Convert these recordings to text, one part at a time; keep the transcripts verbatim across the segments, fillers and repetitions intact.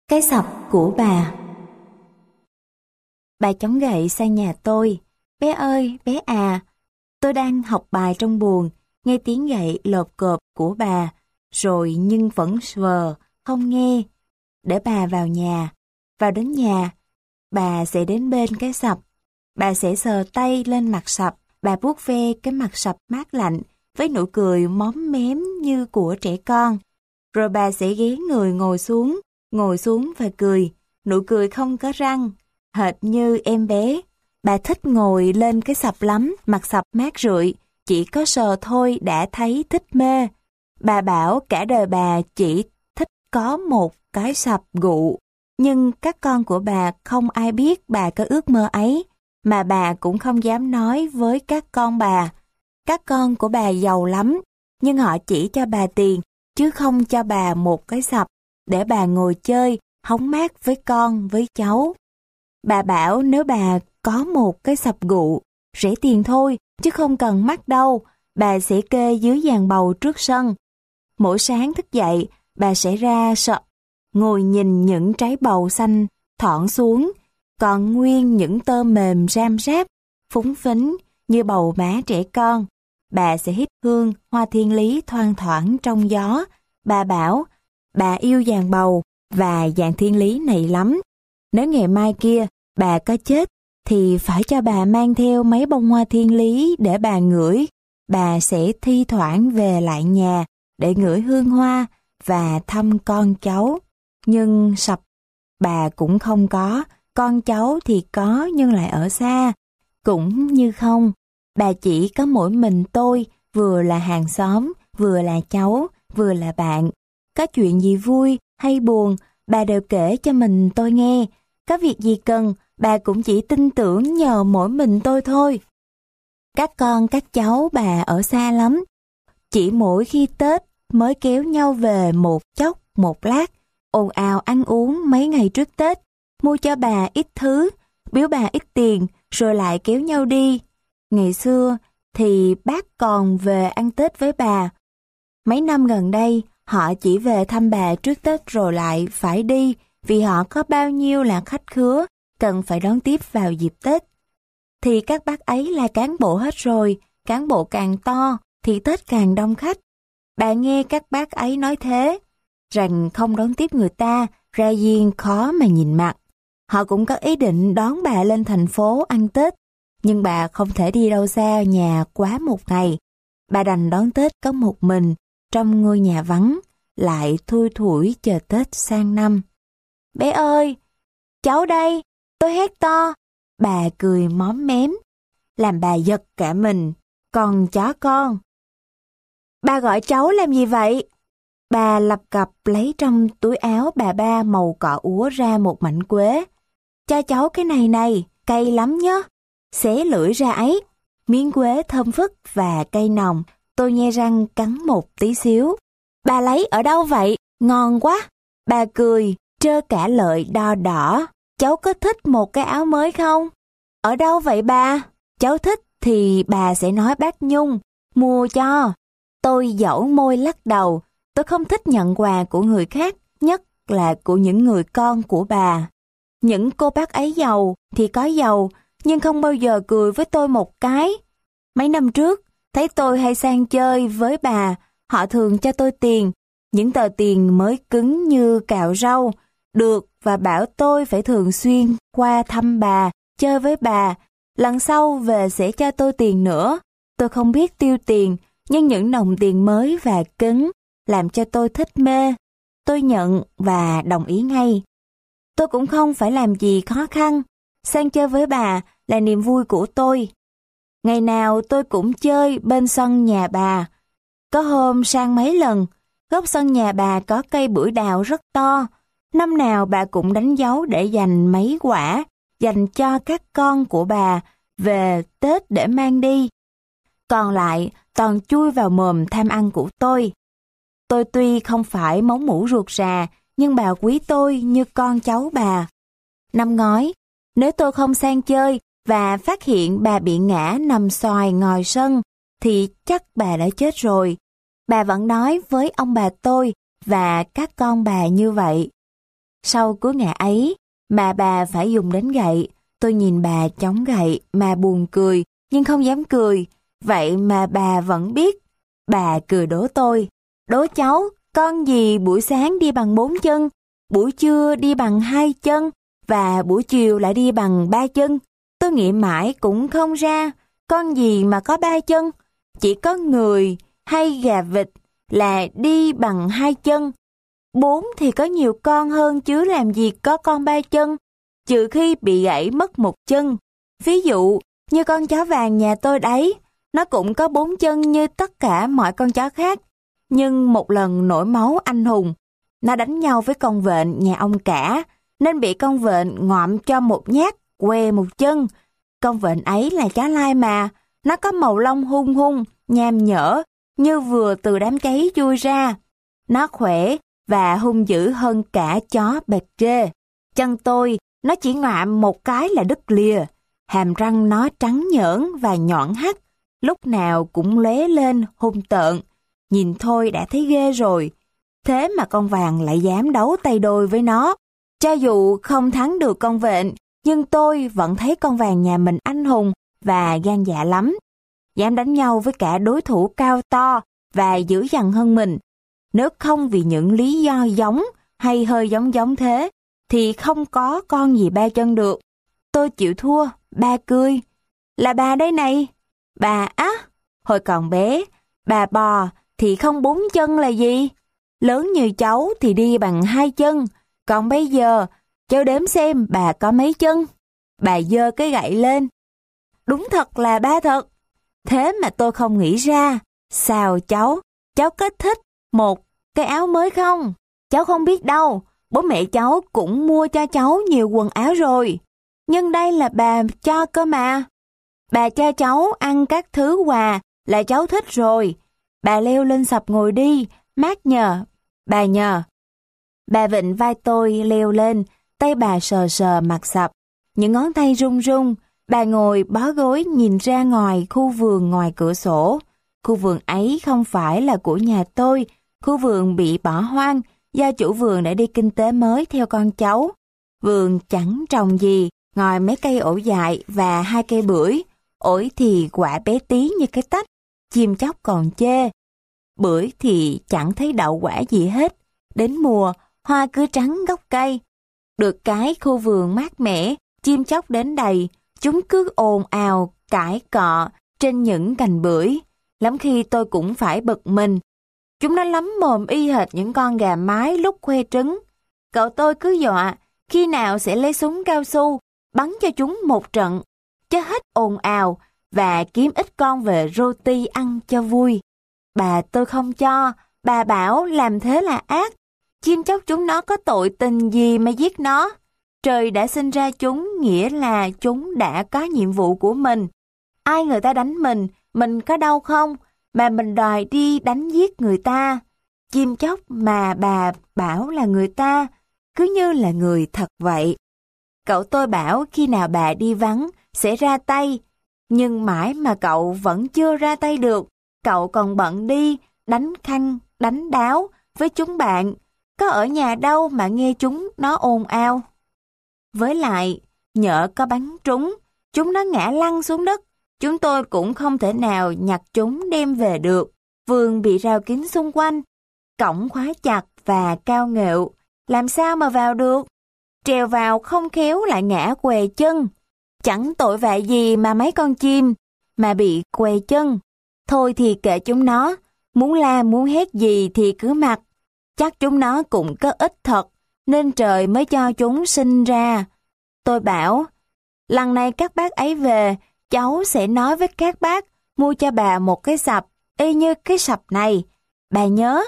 Cái sập của bà. Bà chống gậy sang nhà tôi. Bé ơi, bé à, tôi đang học bài trong buồng, nghe tiếng gậy lộp cộp của bà, rồi nhưng vẫn vờ, không nghe. Để bà vào nhà. Vào đến nhà, bà sẽ đến bên cái sập. Bà sẽ sờ tay lên mặt sập, bà vuốt ve cái mặt sập mát lạnh với nụ cười móm mém như của trẻ con. Rồi bà sẽ ghé người ngồi xuống, ngồi xuống và cười, nụ cười không có răng, hệt như em bé. Bà thích ngồi lên cái sập lắm, mặt sập mát rượi, chỉ có sờ thôi đã thấy thích mê. Bà bảo cả đời bà chỉ thích có một cái sập gụ, nhưng các con của bà không ai biết bà có ước mơ ấy, mà bà cũng không dám nói với các con bà. Các con của bà giàu lắm, nhưng họ chỉ cho bà tiền, chứ không cho bà một cái sập, để bà ngồi chơi, hóng mát với con, với cháu. Bà bảo nếu bà có một cái sập gụ, rẻ tiền thôi, chứ không cần mắc đâu, bà sẽ kê dưới giàn bầu trước sân. Mỗi sáng thức dậy, bà sẽ ra sập, ngồi nhìn những trái bầu xanh thõn xuống, còn nguyên những tơ mềm ram ráp, phúng phính như bầu má trẻ con. Bà sẽ hít hương hoa thiên lý thoang thoảng trong gió. Bà bảo, bà yêu giàn bầu và giàn thiên lý này lắm. Nếu ngày mai kia bà có chết, thì phải cho bà mang theo mấy bông hoa thiên lý để bà ngửi. Bà sẽ thi thoảng về lại nhà để ngửi hương hoa và thăm con cháu. Nhưng sập bà cũng không có, con cháu thì có nhưng lại ở xa. Cũng như không, bà chỉ có mỗi mình tôi, vừa là hàng xóm, vừa là cháu, vừa là bạn. Có chuyện gì vui hay buồn, bà đều kể cho mình tôi nghe. Có việc gì cần, bà cũng chỉ tin tưởng nhờ mỗi mình tôi thôi. Các con các cháu bà ở xa lắm. Chỉ mỗi khi Tết mới kéo nhau về một chốc một lát, ồn ào ăn uống mấy ngày trước Tết, mua cho bà ít thứ, biếu bà ít tiền, rồi lại kéo nhau đi. Ngày xưa thì bác còn về ăn Tết với bà. Mấy năm gần đây, họ chỉ về thăm bà trước Tết rồi lại phải đi, vì họ có bao nhiêu là khách khứa, cần phải đón tiếp vào dịp Tết. Thì các bác ấy là cán bộ hết rồi, cán bộ càng to thì Tết càng đông khách. Bà nghe các bác ấy nói thế, rằng không đón tiếp người ta, ra riêng khó mà nhìn mặt. Họ cũng có ý định đón bà lên thành phố ăn Tết, nhưng bà không thể đi đâu xa nhà quá một ngày. Bà đành đón Tết có một mình, trong ngôi nhà vắng, lại thui thủi chờ Tết sang năm. Bé ơi, cháu đây, tôi hét to. Bà cười móm mém, làm bà giật cả mình. Còn chó con. Bà gọi cháu làm gì vậy? Bà lập cập lấy trong túi áo bà ba màu cọ úa ra một mảnh quế. Cho cháu cái này này, cay lắm nhá. Xé lưỡi ra ấy. Miếng quế thơm phức và cay nồng, tôi nhe răng cắn một tí xíu. Bà lấy ở đâu vậy? Ngon quá. Bà cười, trơ cả lợi đo đỏ. Cháu có thích một cái áo mới không? Ở đâu vậy bà? Cháu thích thì bà sẽ nói bác Nhung, mua cho. Tôi dẫu môi lắc đầu, tôi không thích nhận quà của người khác, nhất là của những người con của bà. Những cô bác ấy giàu thì có giàu, nhưng không bao giờ cười với tôi một cái. Mấy năm trước, thấy tôi hay sang chơi với bà, họ thường cho tôi tiền, những tờ tiền mới cứng như cạo rau, được và bảo tôi phải thường xuyên qua thăm bà, chơi với bà, lần sau về sẽ cho tôi tiền nữa. Tôi không biết tiêu tiền, nhưng những đồng tiền mới và cứng làm cho tôi thích mê. Tôi nhận và đồng ý ngay. Tôi cũng không phải làm gì khó khăn, sang chơi với bà là niềm vui của tôi. Ngày nào tôi cũng chơi bên sân nhà bà. Có hôm sang mấy lần, góc sân nhà bà có cây bưởi đào rất to. Năm nào bà cũng đánh dấu để dành mấy quả, dành cho các con của bà về Tết để mang đi. Còn lại toàn chui vào mồm tham ăn của tôi. Tôi tuy không phải máu mủ ruột rà, nhưng bà quý tôi như con cháu bà. Năm ngoái, nếu tôi không sang chơi và phát hiện bà bị ngã nằm xoài ngoài sân, thì chắc bà đã chết rồi. Bà vẫn nói với ông bà tôi và các con bà như vậy. Sau cú ngã ấy, mà bà phải dùng đến gậy. Tôi nhìn bà chống gậy mà buồn cười, nhưng không dám cười. Vậy mà bà vẫn biết. Bà cười đố tôi. Đố cháu, con gì buổi sáng đi bằng bốn chân, buổi trưa đi bằng hai chân, và buổi chiều lại đi bằng ba chân. Tôi nghĩ mãi cũng không ra, con gì mà có ba chân. Chỉ có người hay gà vịt là đi bằng hai chân. Bốn thì có nhiều con hơn chứ làm gì có con ba chân, trừ khi bị gãy mất một chân. Ví dụ như con chó vàng nhà tôi đấy, nó cũng có bốn chân như tất cả mọi con chó khác. Nhưng một lần nổi máu anh hùng, nó đánh nhau với con vện nhà ông cả, nên bị con vện ngọm cho một nhát, què một chân. Con vện ấy là chó lai mà, nó có màu lông hung hung, nham nhở, như vừa từ đám cháy chui ra. Nó khỏe và hung dữ hơn cả chó bẹt trê. Chân tôi, nó chỉ ngoạm một cái là đứt lìa. Hàm răng nó trắng nhởn và nhọn hắt, lúc nào cũng lóe lên hung tợn. Nhìn thôi đã thấy ghê rồi. Thế mà con vàng lại dám đấu tay đôi với nó. Cho dù không thắng được con vện, nhưng tôi vẫn thấy con vàng nhà mình anh hùng và gan dạ lắm. Dám đánh nhau với cả đối thủ cao to và dữ dằn hơn mình. Nếu không vì những lý do giống hay hơi giống giống thế, thì không có con gì ba chân được. Tôi chịu thua, ba cười. Là bà đây này. Bà á, hồi còn bé, bà bò thì không bốn chân là gì? Lớn như cháu thì đi bằng hai chân, còn bây giờ, cháu đếm xem bà có mấy chân. Bà giơ cái gậy lên. Đúng thật là ba thật. Thế mà tôi không nghĩ ra. Sao cháu, cháu có thích một cái áo mới không? Cháu không biết đâu, bố mẹ cháu cũng mua cho cháu nhiều quần áo rồi. Nhưng đây là bà cho cơ mà. Bà cho cháu ăn các thứ quà là cháu thích rồi. Bà leo lên sập ngồi đi, mát nhờ. Bà nhờ. Bà vịn vai tôi leo lên, tay bà sờ sờ mặt sập. Những ngón tay run run, bà ngồi bó gối nhìn ra ngoài khu vườn ngoài cửa sổ. Khu vườn ấy không phải là của nhà tôi, khu vườn bị bỏ hoang do chủ vườn đã đi kinh tế mới theo con cháu. Vườn chẳng trồng gì, ngoài mấy cây ổi dại và hai cây bưởi. Ổi thì quả bé tí như cái tách, chim chóc còn chê. Bưởi thì chẳng thấy đậu quả gì hết. Đến mùa, hoa cứ trắng gốc cây. Được cái khu vườn mát mẻ, chim chóc đến đầy, chúng cứ ồn ào, cãi cọ trên những cành bưởi. Lắm khi tôi cũng phải bực mình. Chúng nó lắm mồm y hệt những con gà mái lúc khoe trứng. Cậu tôi cứ dọa, khi nào sẽ lấy súng cao su, bắn cho chúng một trận, cho hết ồn ào và kiếm ít con về roti ăn cho vui. Bà tôi không cho, bà bảo làm thế là ác. Chim chóc chúng nó có tội tình gì mà giết nó. Trời đã sinh ra chúng, nghĩa là chúng đã có nhiệm vụ của mình. Ai người ta đánh mình, mình có đau không, mà mình đòi đi đánh giết người ta. Chim chóc mà bà bảo là người ta, cứ như là người thật vậy. Cậu tôi bảo khi nào bà đi vắng sẽ ra tay, nhưng mãi mà cậu vẫn chưa ra tay được. Cậu còn bận đi đánh khanh, đánh đáo với chúng bạn, có ở nhà đâu mà nghe chúng nó ồn ào. Với lại, nhỡ có bắn trúng, chúng nó ngã lăn xuống đất, chúng tôi cũng không thể nào nhặt chúng đem về được. Vườn bị rào kín xung quanh, cổng khóa chặt và cao nghệu, làm sao mà vào được? Trèo vào không khéo lại ngã què chân. Chẳng tội vạ gì mà mấy con chim mà bị què chân. Thôi thì kệ chúng nó, muốn la muốn hét gì thì cứ mặc. Chắc chúng nó cũng có ích thật, nên trời mới cho chúng sinh ra. Tôi bảo, lần này các bác ấy về, cháu sẽ nói với các bác mua cho bà một cái sập, y như cái sập này. Bà nhớ.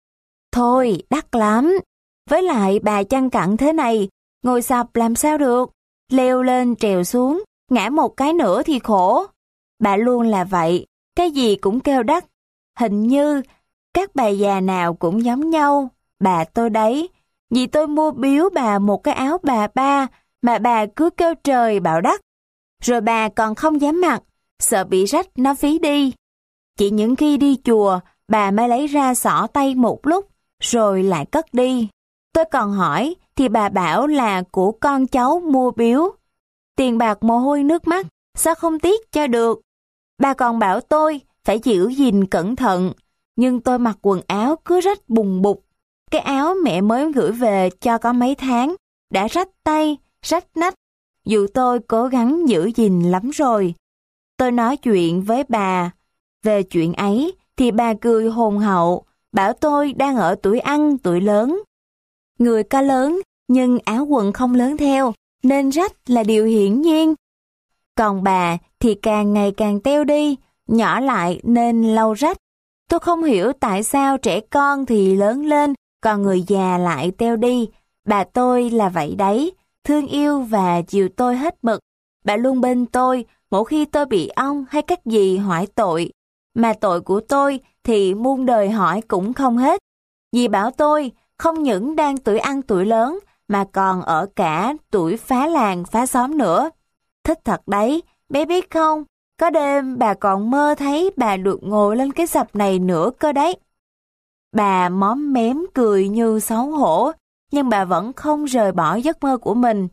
Thôi, đắt lắm. Với lại bà chăn cặn thế này, ngồi sập làm sao được? Leo lên trèo xuống, ngã một cái nữa thì khổ. Bà luôn là vậy, cái gì cũng kêu đắt. Hình như các bà già nào cũng giống nhau. Bà tôi đấy, vì tôi mua biếu bà một cái áo bà ba mà bà cứ kêu trời bảo đắt. Rồi bà còn không dám mặc, sợ bị rách nó phí đi. Chỉ những khi đi chùa, bà mới lấy ra xỏ tay một lúc, rồi lại cất đi. Tôi còn hỏi thì bà bảo là của con cháu mua biếu. Tiền bạc mồ hôi nước mắt, sao không tiếc cho được. Bà còn bảo tôi phải giữ gìn cẩn thận, nhưng tôi mặc quần áo cứ rách bùng bục. Cái áo mẹ mới gửi về cho có mấy tháng, đã rách tay, rách nách, dù tôi cố gắng giữ gìn lắm rồi. Tôi nói chuyện với bà về chuyện ấy, thì bà cười hồn hậu, bảo tôi đang ở tuổi ăn, tuổi lớn. Người có lớn, nhưng áo quần không lớn theo, nên rách là điều hiển nhiên. Còn bà thì càng ngày càng teo đi, nhỏ lại nên lâu rách. Tôi không hiểu tại sao trẻ con thì lớn lên, còn người già lại teo đi. Bà tôi là vậy đấy, thương yêu và chiều tôi hết mực. Bà luôn bên tôi, mỗi khi tôi bị ong hay các gì hỏi tội. Mà tội của tôi thì muôn đời hỏi cũng không hết. Dì bảo tôi không những đang tuổi ăn tuổi lớn, mà còn ở cả tuổi phá làng phá xóm nữa. Thích thật đấy, bé biết không, có đêm bà còn mơ thấy bà được ngồi lên cái sập này nữa cơ đấy. Bà móm mém cười như xấu hổ, nhưng bà vẫn không rời bỏ giấc mơ của mình.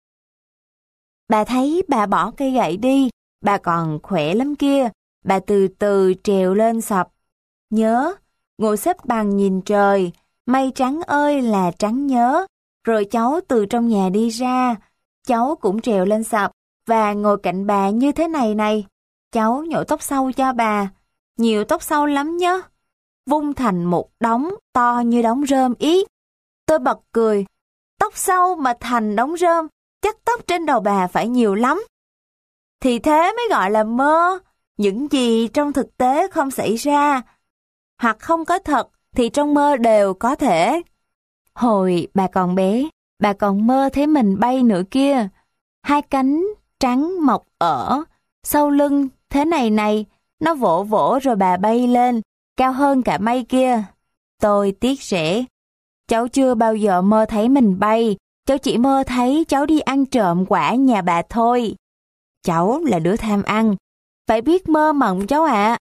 Bà thấy bà bỏ cây gậy đi, bà còn khỏe lắm kia, bà từ từ trèo lên sập. Nhớ, ngồi xếp bằng nhìn trời, mây trắng ơi là trắng nhớ. Rồi cháu từ trong nhà đi ra, cháu cũng trèo lên sập và ngồi cạnh bà như thế này này. Cháu nhổ tóc sâu cho bà, nhiều tóc sâu lắm nhớ. Vung thành một đống to như đống rơm ý. Tôi bật cười, tóc sâu mà thành đống rơm, chắc tóc trên đầu bà phải nhiều lắm. Thì thế mới gọi là mơ, những gì trong thực tế không xảy ra, hoặc không có thật thì trong mơ đều có thể. Hồi bà còn bé, bà còn mơ thấy mình bay nữa kia. Hai cánh trắng mọc ở sau lưng thế này này, nó vỗ vỗ rồi bà bay lên, cao hơn cả mây kia. Tôi tiếc rẻ. Cháu chưa bao giờ mơ thấy mình bay, cháu chỉ mơ thấy cháu đi ăn trộm quả nhà bà thôi. Cháu là đứa tham ăn, phải biết mơ mộng cháu ạ.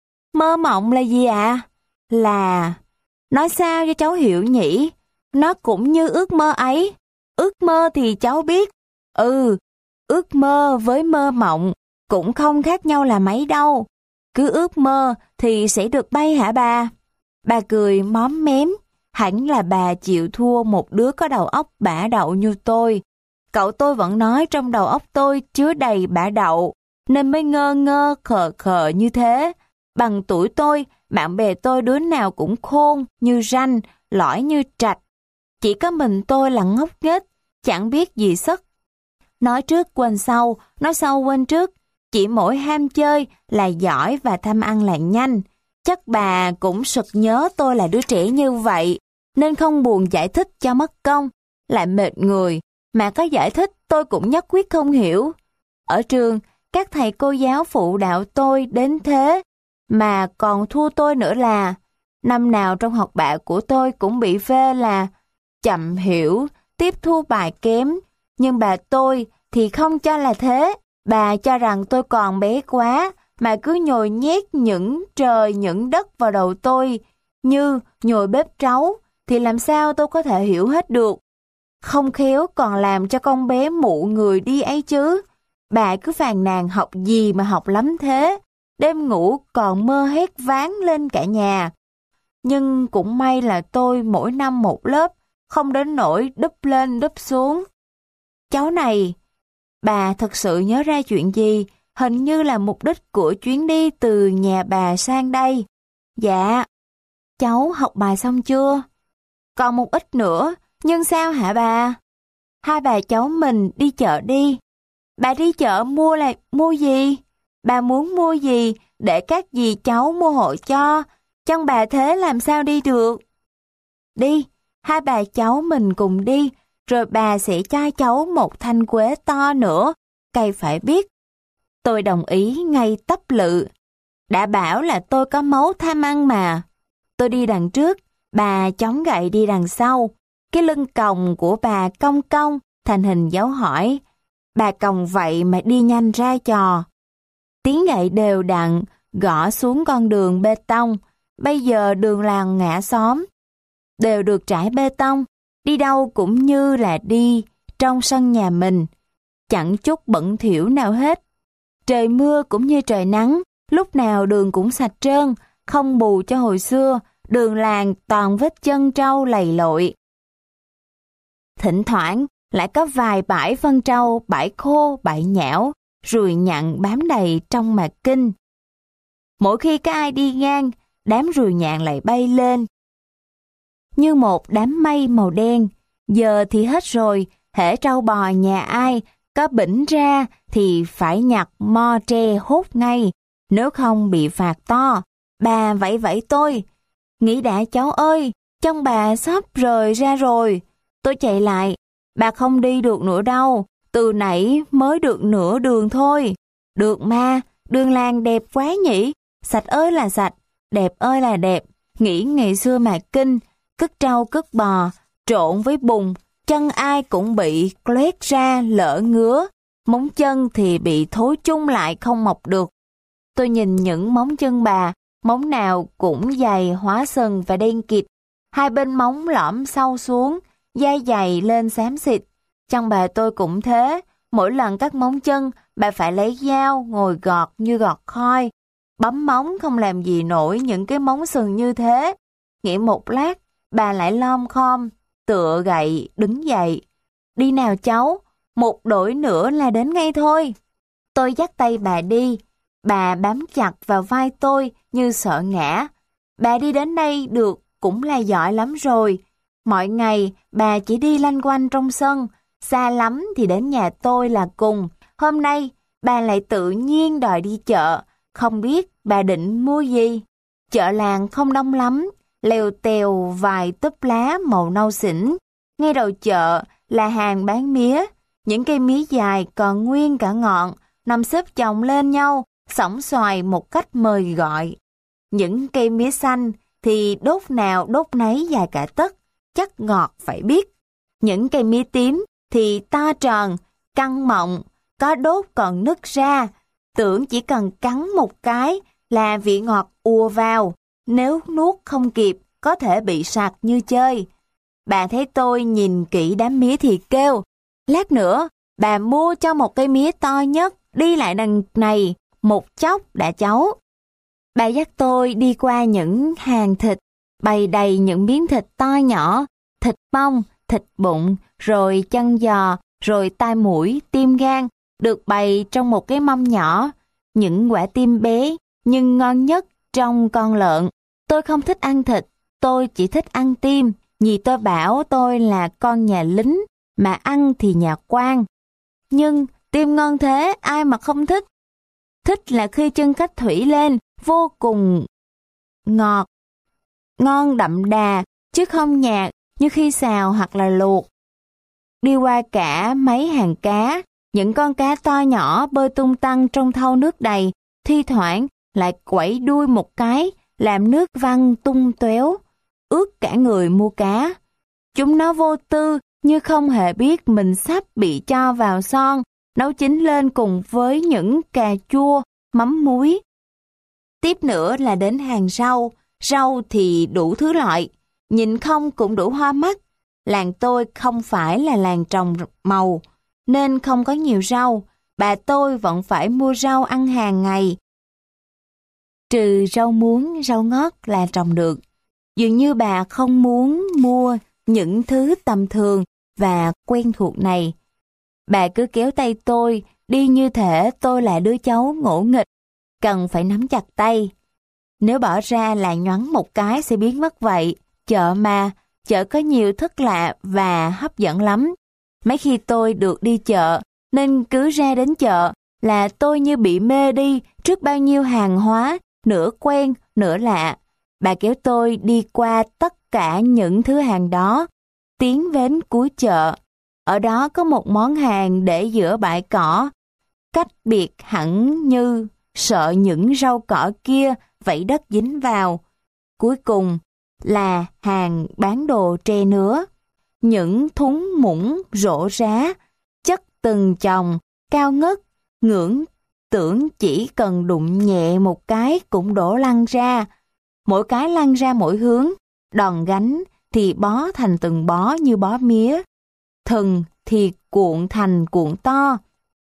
Mơ mộng là gì ạ? À? Là... Nói sao cho cháu hiểu nhỉ? Nó cũng như ước mơ ấy. Ước mơ thì cháu biết. Ừ, ước mơ với mơ mộng cũng không khác nhau là mấy đâu. Cứ ước mơ thì sẽ được bay hả bà? Bà cười móm mém. Hẳn là bà chịu thua một đứa có đầu óc bả đậu như tôi. Cậu tôi vẫn nói trong đầu óc tôi chứa đầy bả đậu, nên mới ngơ ngơ khờ khờ như thế. Bằng tuổi tôi, bạn bè tôi đứa nào cũng khôn như ranh, lõi như trạch. Chỉ có mình tôi là ngốc nghếch, chẳng biết gì sức. Nói trước quên sau, nói sau quên trước. Chỉ mỗi ham chơi là giỏi và tham ăn là nhanh. Chắc bà cũng sực nhớ tôi là đứa trẻ như vậy, nên không buồn giải thích cho mất công, lại mệt người. Mà có giải thích tôi cũng nhất quyết không hiểu. Ở trường, các thầy cô giáo phụ đạo tôi đến thế, mà còn thua tôi nữa là năm nào trong học bạ của tôi cũng bị phê là chậm hiểu, tiếp thu bài kém. Nhưng bà tôi thì không cho là thế. Bà cho rằng tôi còn bé quá, mà cứ nhồi nhét những trời những đất vào đầu tôi, như nhồi bếp trấu, thì làm sao tôi có thể hiểu hết được. Không khéo còn làm cho con bé mụ người đi ấy chứ. Bà cứ phàn nàn học gì mà học lắm thế, đêm ngủ còn mơ hét váng lên cả nhà. Nhưng cũng may là tôi mỗi năm một lớp, không đến nỗi đúp lên đúp xuống. Cháu này, bà thật sự nhớ ra chuyện gì? Hình như là mục đích của chuyến đi từ nhà bà sang đây. Dạ. Cháu học bài xong chưa? Còn một ít nữa, nhưng sao hả bà? Hai bà cháu mình đi chợ đi. Bà đi chợ mua là mua gì? Bà muốn mua gì để các dì cháu mua hộ cho? Chân bà thế làm sao đi được? Đi, hai bà cháu mình cùng đi, rồi bà sẽ cho cháu một thanh quế to nữa, cày phải biết. Tôi đồng ý ngay tấp lự. Đã bảo là tôi có máu tham ăn mà. Tôi đi đằng trước, bà chống gậy đi đằng sau. Cái lưng còng của bà cong cong thành hình dấu hỏi. Bà còng vậy mà đi nhanh ra trò. Tiếng gậy đều đặn gõ xuống con đường bê tông. Bây giờ đường làng ngã xóm đều được trải bê tông. Đi đâu cũng như là đi trong sân nhà mình, chẳng chút bẩn thỉu nào hết. Trời mưa cũng như trời nắng, lúc nào đường cũng sạch trơn, không bù cho hồi xưa, đường làng toàn vết chân trâu lầy lội. Thỉnh thoảng lại có vài bãi phân trâu, bãi khô, bãi nhão, ruồi nhặn bám đầy trong mạc kinh. Mỗi khi có ai đi ngang, đám ruồi nhạn lại bay lên như một đám mây màu đen. Giờ thì hết rồi, hễ trâu bò nhà ai có bỉnh ra thì phải nhặt mo tre hút ngay, nếu không bị phạt to. Bà vẫy vẫy tôi, nghĩ đã cháu ơi, chân bà sắp rời ra rồi. Tôi chạy lại, bà không đi được nữa đâu, từ nãy mới được nửa đường thôi. Được mà, đường làng đẹp quá nhỉ, sạch ơi là sạch, đẹp ơi là đẹp. Nghĩ ngày xưa mà kinh, cất trâu cất bò, trộn với bùn, chân ai cũng bị loét ra lỡ ngứa, móng chân thì bị thối chung lại không mọc được. Tôi nhìn những móng chân bà, móng nào cũng dày hóa sần và đen kịt, hai bên móng lõm sâu xuống, da dày lên xám xịt. Chân bà tôi cũng thế, mỗi lần cắt móng chân, bà phải lấy dao ngồi gọt như gọt khoi. Bấm móng không làm gì nổi những cái móng sừng như thế. Nghĩ một lát, bà lại lom khom, tựa gậy, đứng dậy. Đi nào cháu, một đổi nữa là đến ngay thôi. Tôi dắt tay bà đi, bà bám chặt vào vai tôi như sợ ngã. Bà đi đến đây được cũng là giỏi lắm rồi. Mọi ngày bà chỉ đi lanh quanh trong sân, xa lắm thì đến nhà tôi là cùng. Hôm nay bà lại tự nhiên đòi đi chợ, không biết bà định mua gì. Chợ làng không đông lắm, lèo tèo vài túp lá màu nâu xỉn. Ngay đầu chợ là hàng bán mía, những cây mía dài còn nguyên cả ngọn, nằm xếp chồng lên nhau, xõng xoài một cách mời gọi. Những cây mía xanh thì đốt nào đốt nấy dài cả tấc, chắc ngọt phải biết. Những cây mía tím thì to tròn, căng mọng, có đốt còn nứt ra, tưởng chỉ cần cắn một cái là vị ngọt ùa vào, nếu nuốt không kịp có thể bị sặc như chơi. Bà thấy tôi nhìn kỹ đám mía thì kêu, lát nữa bà mua cho một cây mía to nhất, đi lại đằng này một chốc đã cháu. Bà dắt tôi đi qua những hàng thịt, bày đầy những miếng thịt to nhỏ, thịt bông, thịt bụng, rồi chân giò, rồi tai mũi, tim gan, được bày trong một cái mâm nhỏ. Những quả tim bé, nhưng ngon nhất trong con lợn. Tôi không thích ăn thịt, tôi chỉ thích ăn tim. Dì tôi bảo tôi là con nhà lính, mà ăn thì nhà quan. Nhưng tim ngon thế, ai mà không thích. Thích là khi chân cách thủy lên, vô cùng ngọt, ngon đậm đà, chứ không nhạt như khi xào hoặc là luộc. Đi qua cả mấy hàng cá, những con cá to nhỏ bơi tung tăng trong thau nước đầy, thi thoảng lại quẩy đuôi một cái, làm nước văng tung tóe, ướt cả người mua cá. Chúng nó vô tư như không hề biết mình sắp bị cho vào son, nấu chín lên cùng với những cà chua, mắm muối. Tiếp nữa là đến hàng rau, rau thì đủ thứ loại, nhìn không cũng đủ hoa mắt. Làng tôi không phải là làng trồng màu, nên không có nhiều rau, bà tôi vẫn phải mua rau ăn hàng ngày. Trừ rau muống, rau ngót là trồng được. Dường như bà không muốn mua những thứ tầm thường và quen thuộc này. Bà cứ kéo tay tôi, đi như thể tôi là đứa cháu ngỗ nghịch, cần phải nắm chặt tay. Nếu bỏ ra là nhoắn một cái sẽ biến mất vậy. Chợ mà, chợ có nhiều thức lạ và hấp dẫn lắm. Mấy khi tôi được đi chợ, nên cứ ra đến chợ là tôi như bị mê đi trước bao nhiêu hàng hóa, nửa quen, nửa lạ. Bà kéo tôi đi qua tất cả những thứ hàng đó, tiến đến cuối chợ. Ở đó có một món hàng để giữa bãi cỏ, cách biệt hẳn như sợ những rau cỏ kia vẫy đất dính vào. Cuối cùng là hàng bán đồ tre nứa. Những thúng muỗng rổ rá, chất từng chồng, cao ngất, ngưỡng tưởng chỉ cần đụng nhẹ một cái cũng đổ lăn ra. Mỗi cái lăn ra mỗi hướng, đòn gánh thì bó thành từng bó như bó mía, thừng thì cuộn thành cuộn to.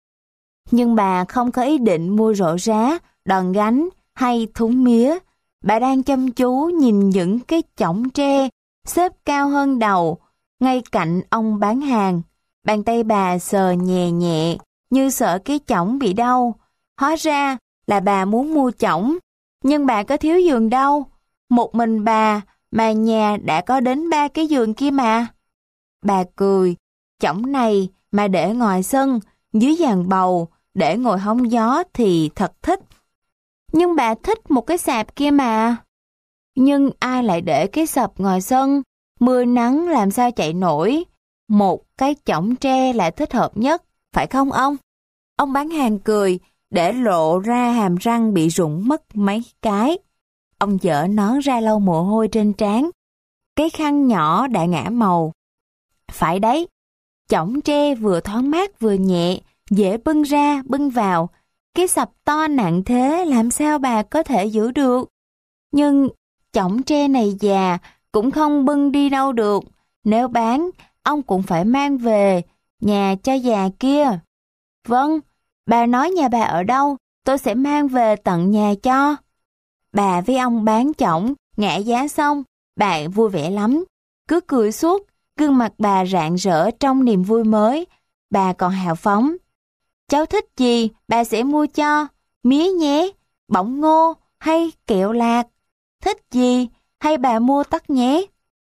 Nhưng bà không có ý định mua rổ rá, đòn gánh hay thúng mía. Bà đang chăm chú nhìn những cái chõng tre xếp cao hơn đầu, ngay cạnh ông bán hàng. Bàn tay bà sờ nhẹ nhẹ, như sợ cái chõng bị đau. Hóa ra là bà muốn mua chõng, nhưng bà có thiếu giường đâu. Một mình bà mà nhà đã có đến ba cái giường kia mà. Bà cười, chõng này mà để ngoài sân, dưới giàn bầu, để ngồi hóng gió thì thật thích. Nhưng bà thích một cái sạp kia mà. Nhưng ai lại để cái sập ngoài sân, mưa nắng làm sao chạy nổi. Một cái chõng tre là thích hợp nhất, phải không ông? Ông bán hàng cười, để lộ ra hàm răng bị rụng mất mấy cái. Ông dở nón ra lau mồ hôi trên trán. Cái khăn nhỏ đã ngả màu. Phải đấy, chõng tre vừa thoáng mát vừa nhẹ, dễ bưng ra bưng vào. Cái sập to nặng thế làm sao bà có thể giữ được? Nhưng chõng tre này già cũng không bưng đi đâu được. Nếu bán, ông cũng phải mang về nhà cho già kia. Vâng, bà nói nhà bà ở đâu, tôi sẽ mang về tận nhà cho. Bà với ông bán chõng ngã giá xong, bà vui vẻ lắm, cứ cười suốt, gương mặt bà rạng rỡ trong niềm vui mới. Bà còn hào phóng. Cháu thích gì, bà sẽ mua cho, mía nhé, bỏng ngô hay kẹo lạc. Thích gì, hay bà mua tất nhé.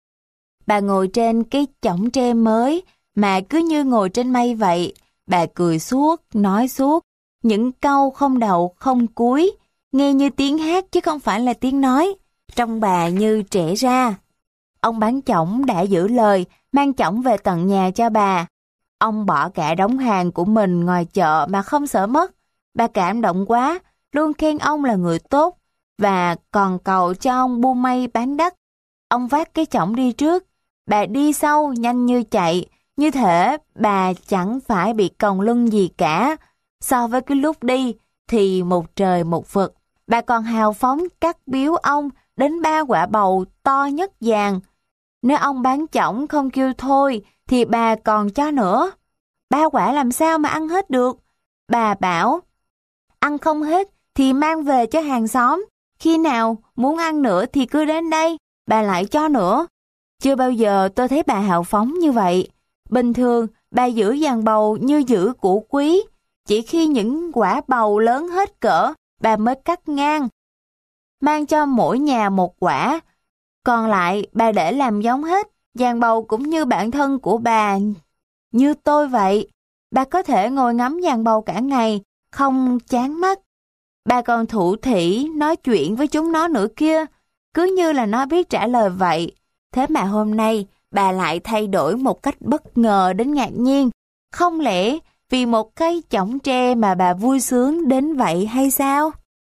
Bà ngồi trên cái chõng tre mới, mà cứ như ngồi trên mây vậy. Bà cười suốt, nói suốt, những câu không đầu không cuối, nghe như tiếng hát chứ không phải là tiếng nói. Trong bà như trẻ ra. Ông bán chõng đã giữ lời, mang chõng về tận nhà cho bà. Ông bỏ cả đống hàng của mình ngoài chợ mà không sợ mất. Bà cảm động quá, luôn khen ông là người tốt, và còn cầu cho ông buôn may bán đất. Ông vác cái chõng đi trước, bà đi sau nhanh như chạy, như thể bà chẳng phải bị còng lưng gì cả. So với cái lúc đi thì một trời một vực. Bà còn hào phóng cắt biếu ông đến ba quả bầu to nhất vàng. Nếu ông bán chõng không kêu thôi thì bà còn cho nữa. Ba quả làm sao mà ăn hết được? Bà bảo, ăn không hết thì mang về cho hàng xóm. Khi nào muốn ăn nữa thì cứ đến đây, bà lại cho nữa. Chưa bao giờ tôi thấy bà hào phóng như vậy. Bình thường bà giữ giàn bầu như giữ củ quý. Chỉ khi những quả bầu lớn hết cỡ, bà mới cắt ngang, mang cho mỗi nhà một quả. Còn lại bà để làm giống hết. Giàn bầu cũng như bản thân của bà, như tôi vậy. Bà có thể ngồi ngắm giàn bầu cả ngày, không chán mắt. Bà còn thủ thỉ nói chuyện với chúng nó nữa kia, cứ như là nó biết trả lời vậy. Thế mà hôm nay bà lại thay đổi một cách bất ngờ đến ngạc nhiên. Không lẽ vì một cây chõng tre mà bà vui sướng đến vậy hay sao?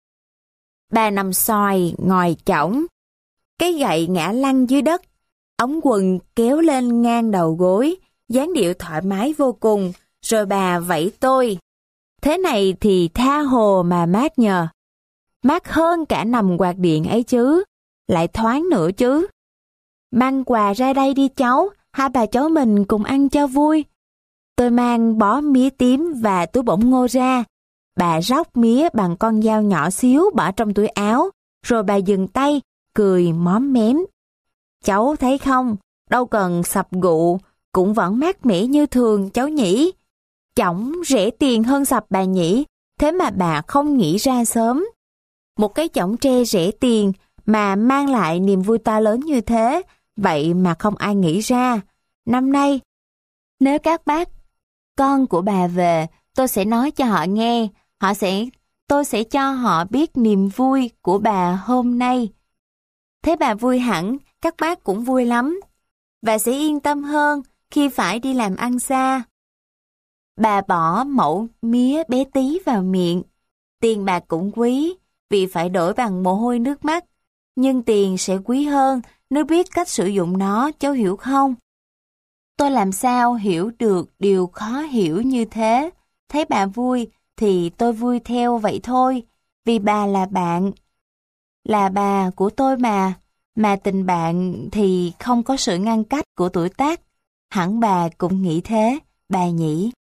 Bà nằm xoài ngồi chõng, cái gậy ngã lăn dưới đất, ống quần kéo lên ngang đầu gối, dáng điệu thoải mái vô cùng. Rồi bà vẫy tôi. Thế này thì tha hồ mà mát nhờ. Mát hơn cả nằm quạt điện ấy chứ, lại thoáng nữa chứ. Mang quà ra đây đi cháu, hai bà cháu mình cùng ăn cho vui. Tôi mang bó mía tím và túi bỗng ngô ra. Bà róc mía bằng con dao nhỏ xíu bỏ trong túi áo, rồi bà dừng tay, cười móm mém. Cháu thấy không, đâu cần sập gụ, cũng vẫn mát mẻ như thường cháu nhỉ. Chõng rẻ tiền hơn sập bà nhỉ, thế mà bà không nghĩ ra sớm. Một cái chõng tre rẻ tiền mà mang lại niềm vui to lớn như thế, vậy mà không ai nghĩ ra. Năm nay, nếu các bác, con của bà về, tôi sẽ nói cho họ nghe, họ sẽ, tôi sẽ cho họ biết niềm vui của bà hôm nay. Thế bà vui hẳn, các bác cũng vui lắm, và sẽ yên tâm hơn khi phải đi làm ăn xa. Bà bỏ mẩu mía bé tí vào miệng. Tiền bạc cũng quý, vì phải đổi bằng mồ hôi nước mắt. Nhưng tiền sẽ quý hơn nếu biết cách sử dụng nó, cháu hiểu không? Tôi làm sao hiểu được điều khó hiểu như thế. Thấy bà vui thì tôi vui theo vậy thôi, vì bà là bạn. Là bà của tôi mà. mà tình bạn thì không có sự ngăn cách của tuổi tác. Hẳn bà cũng nghĩ thế, bà nhỉ?